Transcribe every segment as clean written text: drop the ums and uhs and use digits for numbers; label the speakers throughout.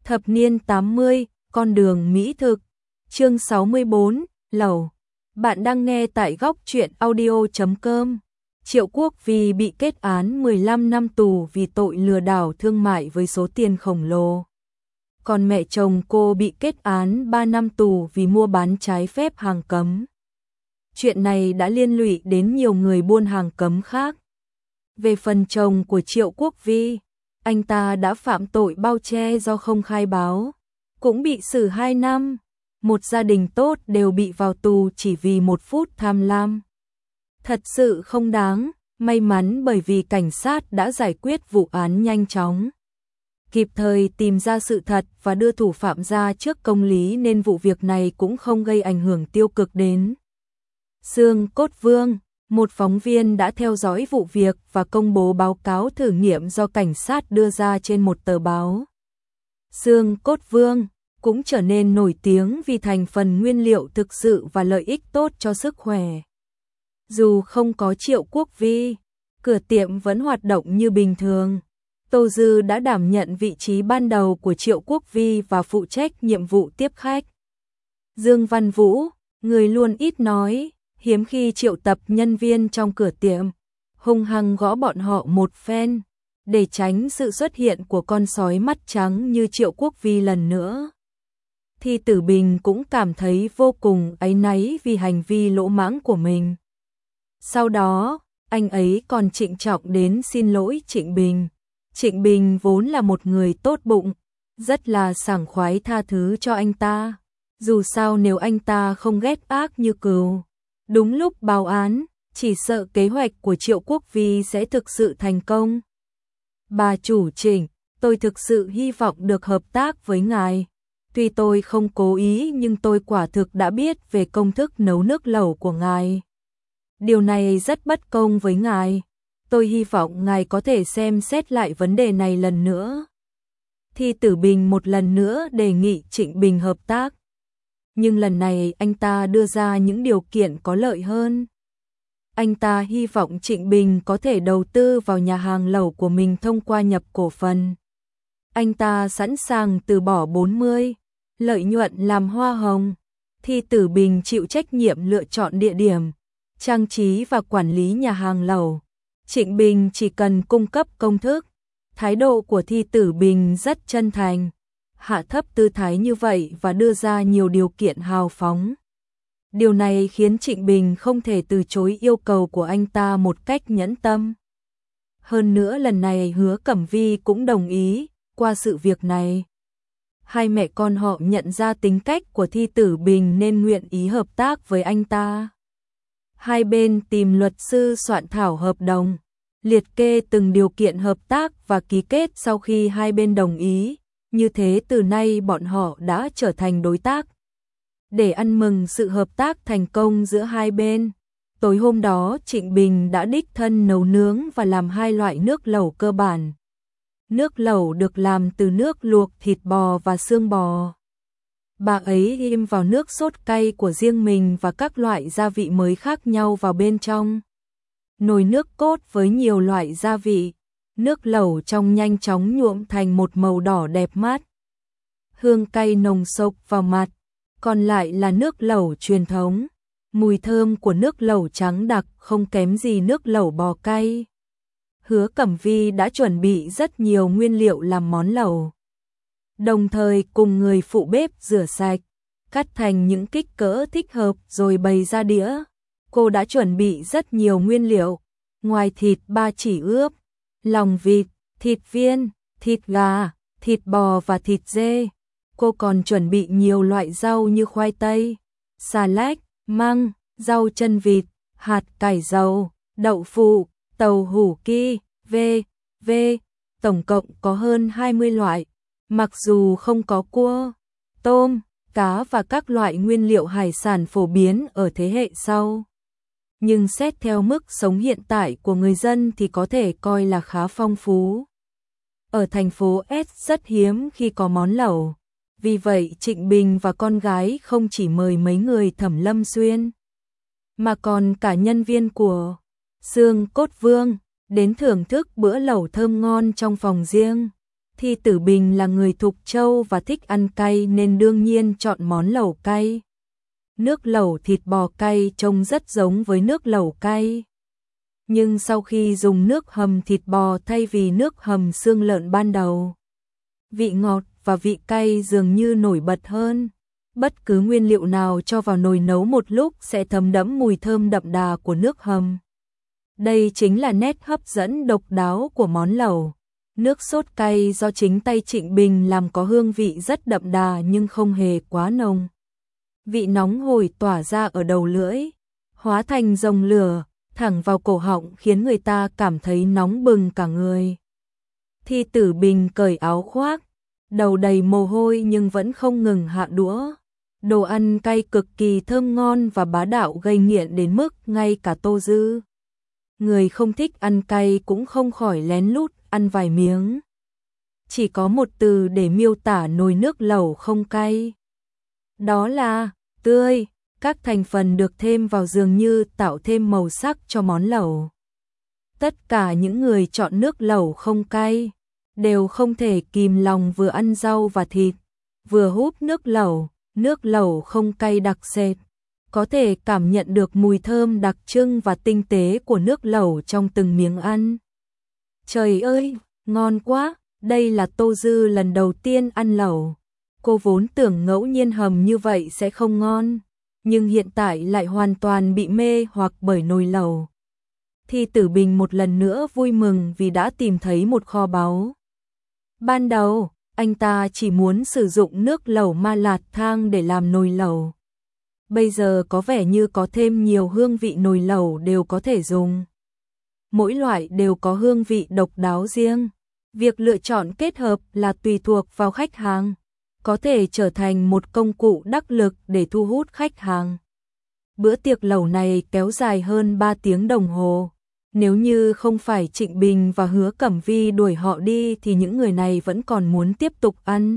Speaker 1: Thập niên 80, con đường mỹ thực. Chương 64, lẩu. Bạn đang nghe tại góc truyện audio.com. Triệu Quốc Vì bị kết án 15 năm tù vì tội lừa đảo thương mại với số tiền khổng lồ. Còn mẹ chồng cô bị kết án 3 năm tù vì mua bán trái phép hàng cấm. Chuyện này đã liên lụy đến nhiều người buôn hàng cấm khác. Về phần chồng của Triệu Quốc Vi, anh ta đã phạm tội bao che do không khai báo, cũng bị xử 2 năm. Một gia đình tốt đều bị vào tù chỉ vì một phút tham lam. Thật sự không đáng, may mắn bởi vì cảnh sát đã giải quyết vụ án nhanh chóng, kịp thời tìm ra sự thật và đưa thủ phạm ra trước công lý nên vụ việc này cũng không gây ảnh hưởng tiêu cực đến xương cốt vương. Một phóng viên đã theo dõi vụ việc và công bố báo cáo thử nghiệm do cảnh sát đưa ra trên một tờ báo. Xương cốt vương cũng trở nên nổi tiếng vì thành phần nguyên liệu thực sự và lợi ích tốt cho sức khỏe. Dù không có Triệu Quốc Vi, cửa tiệm vẫn hoạt động như bình thường. Tô Dư đã đảm nhận vị trí ban đầu của Triệu Quốc Vi và phụ trách nhiệm vụ tiếp khách. Dương Văn Vũ, người luôn ít nói, hiếm khi triệu tập nhân viên trong cửa tiệm, hung hăng gõ bọn họ một phen, để tránh sự xuất hiện của con sói mắt trắng như Triệu Quốc Vi lần nữa. Thi Tử Bình cũng cảm thấy vô cùng áy náy vì hành vi lỗ mãng của mình. Sau đó, anh ấy còn trịnh trọng đến xin lỗi Trịnh Bình. Trịnh Bình vốn là một người tốt bụng, rất là sảng khoái tha thứ cho anh ta. Dù sao nếu anh ta không ghét ác như cừu, đúng lúc báo án, chỉ sợ kế hoạch của Triệu Quốc Vi sẽ thực sự thành công. Bà chủ Trịnh, tôi thực sự hy vọng được hợp tác với ngài. Tuy tôi không cố ý nhưng tôi quả thực đã biết về công thức nấu nước lẩu của ngài. Điều này rất bất công với ngài. Tôi hy vọng ngài có thể xem xét lại vấn đề này lần nữa. Thi Tử Bình một lần nữa đề nghị Trịnh Bình hợp tác. Nhưng lần này anh ta đưa ra những điều kiện có lợi hơn. Anh ta hy vọng Trịnh Bình có thể đầu tư vào nhà hàng lẩu của mình thông qua nhập cổ phần. Anh ta sẵn sàng từ bỏ 40% lợi nhuận làm hoa hồng. Thi Tử Bình chịu trách nhiệm lựa chọn địa điểm, trang trí và quản lý nhà hàng lẩu. Trịnh Bình chỉ cần cung cấp công thức. Thái độ của Thi Tử Bình rất chân thành, hạ thấp tư thái như vậy và đưa ra nhiều điều kiện hào phóng. Điều này khiến Trịnh Bình không thể từ chối yêu cầu của anh ta một cách nhẫn tâm. Hơn nữa lần này Hứa Cẩm Vi cũng đồng ý. Qua sự việc này, hai mẹ con họ nhận ra tính cách của Thi Tử Bình nên nguyện ý hợp tác với anh ta. Hai bên tìm luật sư soạn thảo hợp đồng, liệt kê từng điều kiện hợp tác và ký kết sau khi hai bên đồng ý. Như thế từ nay bọn họ đã trở thành đối tác. Để ăn mừng sự hợp tác thành công giữa hai bên, tối hôm đó Trịnh Bình đã đích thân nấu nướng và làm 2 loại nước lẩu cơ bản. Nước lẩu được làm từ nước luộc thịt bò và xương bò. Bà ấy ghim vào nước sốt cay của riêng mình và các loại gia vị mới khác nhau vào bên trong. Nồi nước cốt với nhiều loại gia vị. Nước lẩu trong nhanh chóng nhuộm thành một màu đỏ đẹp mắt. Hương cay nồng sộc vào mặt. Còn lại là nước lẩu truyền thống. Mùi thơm của nước lẩu trắng đặc không kém gì nước lẩu bò cay. Hứa Cẩm Vi đã chuẩn bị rất nhiều nguyên liệu làm món lẩu. Đồng thời cùng người phụ bếp rửa sạch, cắt thành những kích cỡ thích hợp rồi bày ra đĩa. Cô đã chuẩn bị rất nhiều nguyên liệu. Ngoài thịt ba chỉ ướp, lòng vịt, thịt viên, thịt gà, thịt bò và thịt dê. Cô còn chuẩn bị nhiều loại rau như khoai tây, xà lách, măng, rau chân vịt, hạt cải dầu, đậu phụ, tàu hủ ki, v.v. Tổng cộng có hơn 20 loại. Mặc dù không có cua, tôm, cá và các loại nguyên liệu hải sản phổ biến ở thế hệ sau, nhưng xét theo mức sống hiện tại của người dân thì có thể coi là khá phong phú. Ở thành phố S rất hiếm khi có món lẩu. Vì vậy Trịnh Bình và con gái không chỉ mời mấy người Thẩm Lâm Xuyên, mà còn cả nhân viên của Xương Cốt Vương đến thưởng thức bữa lẩu thơm ngon trong phòng riêng. Thi Tử Bình là người Thục Châu và thích ăn cay nên đương nhiên chọn món lẩu cay. Nước lẩu thịt bò cay trông rất giống với nước lẩu cay. Nhưng sau khi dùng nước hầm thịt bò thay vì nước hầm xương lợn ban đầu, vị ngọt và vị cay dường như nổi bật hơn. Bất cứ nguyên liệu nào cho vào nồi nấu một lúc sẽ thấm đẫm mùi thơm đậm đà của nước hầm. Đây chính là nét hấp dẫn độc đáo của món lẩu. Nước sốt cay do chính tay Trịnh Bình làm có hương vị rất đậm đà nhưng không hề quá nồng. Vị nóng hổi tỏa ra ở đầu lưỡi, hóa thành dòng lửa, thẳng vào cổ họng khiến người ta cảm thấy nóng bừng cả người. Thi Tử Bình cởi áo khoác, đầu đầy mồ hôi nhưng vẫn không ngừng hạ đũa. Đồ ăn cay cực kỳ thơm ngon và bá đạo gây nghiện đến mức ngay cả Tô Dư, người không thích ăn cay cũng không khỏi lén lút ăn vài miếng. Chỉ có một từ để miêu tả nồi nước lẩu không cay. Đó là tươi, các thành phần được thêm vào dường như tạo thêm màu sắc cho món lẩu. Tất cả những người chọn nước lẩu không cay đều không thể kìm lòng vừa ăn rau và thịt, vừa húp nước lẩu không cay đặc sệt. Có thể cảm nhận được mùi thơm đặc trưng và tinh tế của nước lẩu trong từng miếng ăn. Trời ơi, ngon quá, đây là Tô Dư lần đầu tiên ăn lẩu. Cô vốn tưởng ngẫu nhiên hầm như vậy sẽ không ngon, nhưng hiện tại lại hoàn toàn bị mê hoặc bởi nồi lẩu. Thi Tử Bình một lần nữa vui mừng vì đã tìm thấy một kho báu. Ban đầu, anh ta chỉ muốn sử dụng nước lẩu ma lạt thang để làm nồi lẩu. Bây giờ có vẻ như có thêm nhiều hương vị nồi lẩu đều có thể dùng. Mỗi loại đều có hương vị độc đáo riêng. Việc lựa chọn kết hợp là tùy thuộc vào khách hàng, có thể trở thành một công cụ đắc lực để thu hút khách hàng. Bữa tiệc lẩu này kéo dài hơn 3 tiếng đồng hồ. Nếu như không phải Trịnh Bình và Hứa Cẩm Vi đuổi họ đi thì những người này vẫn còn muốn tiếp tục ăn.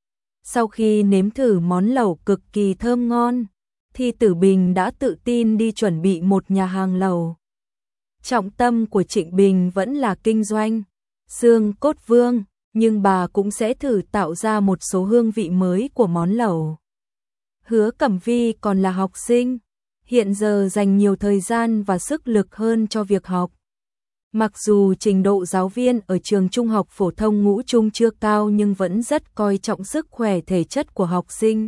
Speaker 1: Sau khi nếm thử món lẩu cực kỳ thơm ngon, Thi Tử Bình đã tự tin đi chuẩn bị một nhà hàng lẩu. Trọng tâm của Trịnh Bình vẫn là kinh doanh, xương cốt vương, nhưng bà cũng sẽ thử tạo ra một số hương vị mới của món lẩu. Hứa Cẩm Vi còn là học sinh, hiện giờ dành nhiều thời gian và sức lực hơn cho việc học. Mặc dù trình độ giáo viên ở trường trung học phổ thông Ngũ Trung chưa cao nhưng vẫn rất coi trọng sức khỏe thể chất của học sinh.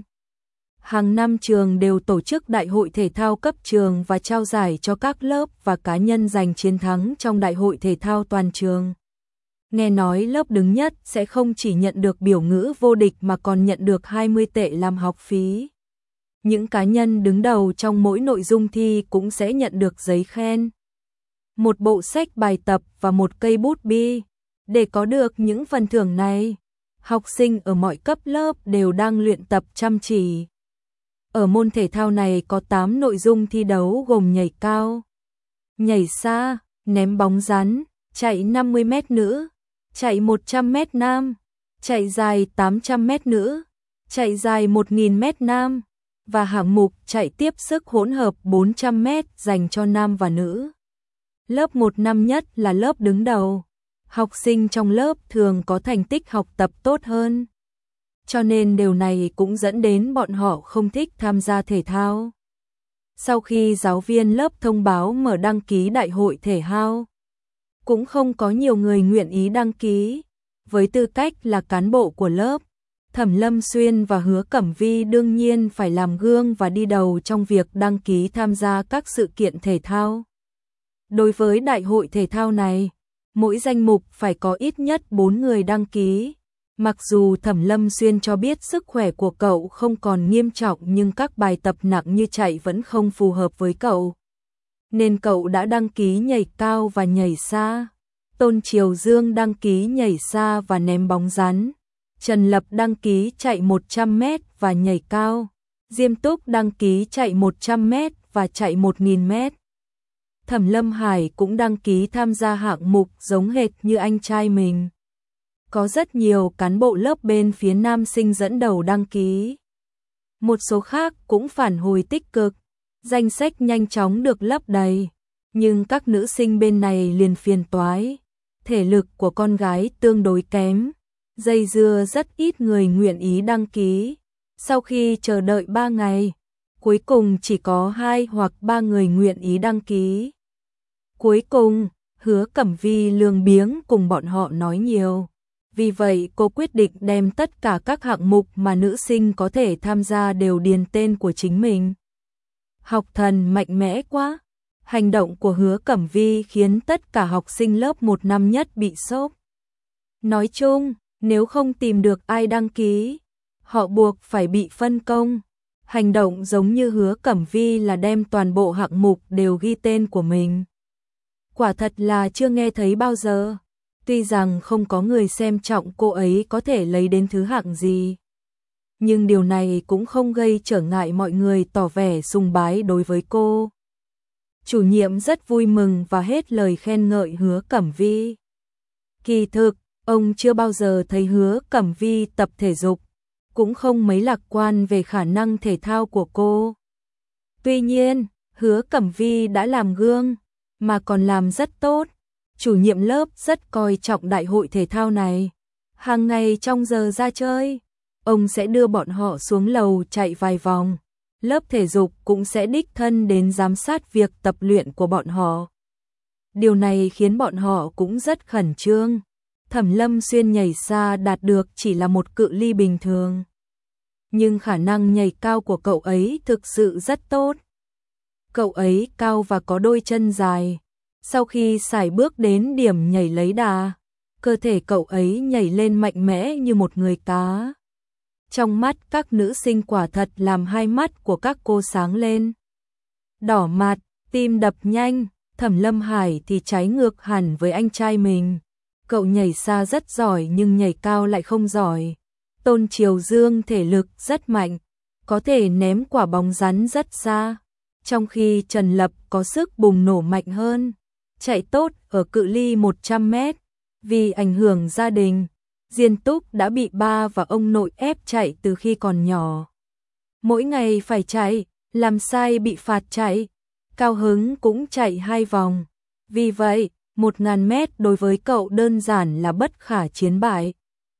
Speaker 1: Hàng năm trường đều tổ chức đại hội thể thao cấp trường và trao giải cho các lớp và cá nhân giành chiến thắng trong đại hội thể thao toàn trường. Nghe nói lớp đứng nhất sẽ không chỉ nhận được biểu ngữ vô địch mà còn nhận được 20 tệ làm học phí. Những cá nhân đứng đầu trong mỗi nội dung thi cũng sẽ nhận được giấy khen, một bộ sách bài tập và một cây bút bi. Để có được những phần thưởng này, học sinh ở mọi cấp lớp đều đang luyện tập chăm chỉ. Ở môn thể thao này có 8 nội dung thi đấu gồm nhảy cao, nhảy xa, ném bóng rắn, chạy 50m nữ, chạy 100m nam, chạy dài 800m nữ, chạy dài 1000m nam và hạng mục chạy tiếp sức hỗn hợp 400m dành cho nam và nữ. Lớp 1 năm nhất là lớp đứng đầu. Học sinh trong lớp thường có thành tích học tập tốt hơn, cho nên điều này cũng dẫn đến bọn họ không thích tham gia thể thao. Sau khi giáo viên lớp thông báo mở đăng ký đại hội thể thao, cũng không có nhiều người nguyện ý đăng ký. Với tư cách là cán bộ của lớp, Thẩm Lâm Xuyên và Hứa Cẩm Vi đương nhiên phải làm gương và đi đầu trong việc đăng ký tham gia các sự kiện thể thao. Đối với đại hội thể thao này, mỗi danh mục phải có ít nhất 4 người đăng ký. Mặc dù Thẩm Lâm Xuyên cho biết sức khỏe của cậu không còn nghiêm trọng nhưng các bài tập nặng như chạy vẫn không phù hợp với cậu, nên cậu đã đăng ký nhảy cao và nhảy xa. Tôn Triều Dương đăng ký nhảy xa và ném bóng rắn. Trần Lập đăng ký chạy 100m và nhảy cao. Diêm Túc đăng ký chạy 100m và chạy 1000m. Thẩm Lâm Hải cũng đăng ký tham gia hạng mục giống hệt như anh trai mình. Có rất nhiều cán bộ lớp bên phía nam sinh dẫn đầu đăng ký. Một số khác cũng phản hồi tích cực, danh sách nhanh chóng được lấp đầy. Nhưng các nữ sinh bên này liền phiền toái, thể lực của con gái tương đối kém, dây dưa rất ít người nguyện ý đăng ký. Sau khi chờ đợi 3 ngày, cuối cùng chỉ có 2 hoặc 3 người nguyện ý đăng ký. Cuối cùng, Hứa Cẩm Vi lười biếng cùng bọn họ nói nhiều. Vì vậy cô quyết định đem tất cả các hạng mục mà nữ sinh có thể tham gia đều điền tên của chính mình. Học thần mạnh mẽ quá. Hành động của Hứa Cẩm Vi khiến tất cả học sinh lớp 1 năm nhất bị sốc. Nói chung, nếu không tìm được ai đăng ký, họ buộc phải bị phân công. Hành động giống như Hứa Cẩm Vi là đem toàn bộ hạng mục đều ghi tên của mình. Quả thật là chưa nghe thấy bao giờ. Tuy rằng không có người xem trọng cô ấy có thể lấy đến thứ hạng gì, nhưng điều này cũng không gây trở ngại mọi người tỏ vẻ sùng bái đối với cô. Chủ nhiệm rất vui mừng và hết lời khen ngợi Hứa Cẩm Vi. Kỳ thực, ông chưa bao giờ thấy Hứa Cẩm Vi tập thể dục, cũng không mấy lạc quan về khả năng thể thao của cô. Tuy nhiên, Hứa Cẩm Vi đã làm gương, mà còn làm rất tốt. Chủ nhiệm lớp rất coi trọng đại hội thể thao này. Hàng ngày trong giờ ra chơi, ông sẽ đưa bọn họ xuống lầu chạy vài vòng. Lớp thể dục cũng sẽ đích thân đến giám sát việc tập luyện của bọn họ. Điều này khiến bọn họ cũng rất khẩn trương. Thẩm Lâm Xuyên nhảy xa đạt được chỉ là một cự ly bình thường, nhưng khả năng nhảy cao của cậu ấy thực sự rất tốt. Cậu ấy cao và có đôi chân dài. Sau khi sải bước đến điểm nhảy lấy đà, cơ thể cậu ấy nhảy lên mạnh mẽ như một người cá. Trong mắt các nữ sinh quả thật làm hai mắt của các cô sáng lên. Đỏ mặt, tim đập nhanh. Thẩm Lâm Hải thì trái ngược hẳn với anh trai mình. Cậu nhảy xa rất giỏi nhưng nhảy cao lại không giỏi. Tôn Triều Dương thể lực rất mạnh, có thể ném quả bóng rắn rất xa, trong khi Trần Lập có sức bùng nổ mạnh hơn, chạy tốt ở cự ly 100 mét. Vì ảnh hưởng gia đình, Diên Túc đã bị ba và ông nội ép chạy từ khi còn nhỏ. Mỗi ngày phải chạy, làm sai bị phạt chạy, cao hứng cũng chạy 2 vòng. Vì vậy, 1000 mét đối với cậu đơn giản là bất khả chiến bại.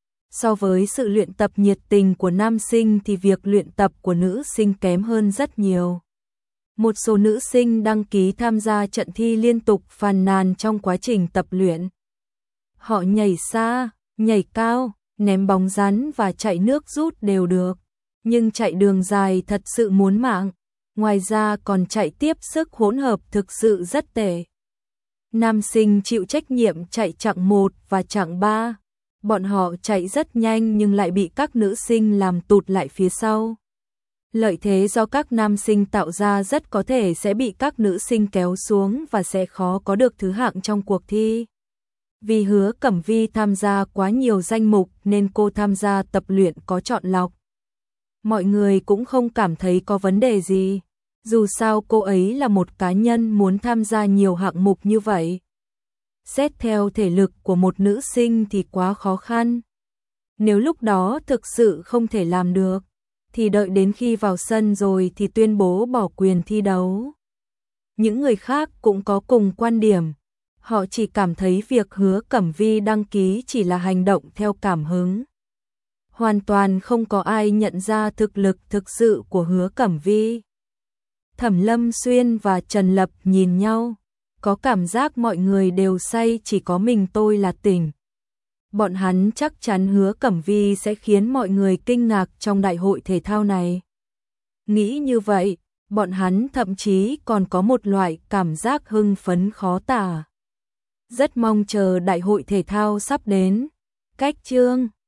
Speaker 1: So với sự luyện tập nhiệt tình của nam sinh thì việc luyện tập của nữ sinh kém hơn rất nhiều. Một số nữ sinh đăng ký tham gia trận thi liên tục phàn nàn trong quá trình tập luyện. Họ nhảy xa, nhảy cao, ném bóng rắn và chạy nước rút đều được, nhưng chạy đường dài thật sự muốn mạng. Ngoài ra còn chạy tiếp sức hỗn hợp thực sự rất tệ. Nam sinh chịu trách nhiệm chạy chặng 1 và chặng 3. Bọn họ chạy rất nhanh nhưng lại bị các nữ sinh làm tụt lại phía sau. Lợi thế do các nam sinh tạo ra rất có thể sẽ bị các nữ sinh kéo xuống và sẽ khó có được thứ hạng trong cuộc thi. Vì Hứa Cẩm Vi tham gia quá nhiều danh mục nên cô tham gia tập luyện có chọn lọc. Mọi người cũng không cảm thấy có vấn đề gì. Dù sao cô ấy là một cá nhân muốn tham gia nhiều hạng mục như vậy. Xét theo thể lực của một nữ sinh thì quá khó khăn. Nếu lúc đó thực sự không thể làm được, thì đợi đến khi vào sân rồi thì tuyên bố bỏ quyền thi đấu. Những người khác cũng có cùng quan điểm. Họ chỉ cảm thấy việc Hứa Cẩm Vi đăng ký chỉ là hành động theo cảm hứng. Hoàn toàn không có ai nhận ra thực lực thực sự của Hứa Cẩm Vi. Thẩm Lâm Xuyên và Trần Lập nhìn nhau, có cảm giác mọi người đều say chỉ có mình tôi là tỉnh. Bọn hắn chắc chắn Hứa Cẩm Vi sẽ khiến mọi người kinh ngạc trong đại hội thể thao này. Nghĩ như vậy, bọn hắn thậm chí còn có một loại cảm giác hưng phấn khó tả. Rất mong chờ đại hội thể thao sắp đến. Cách chương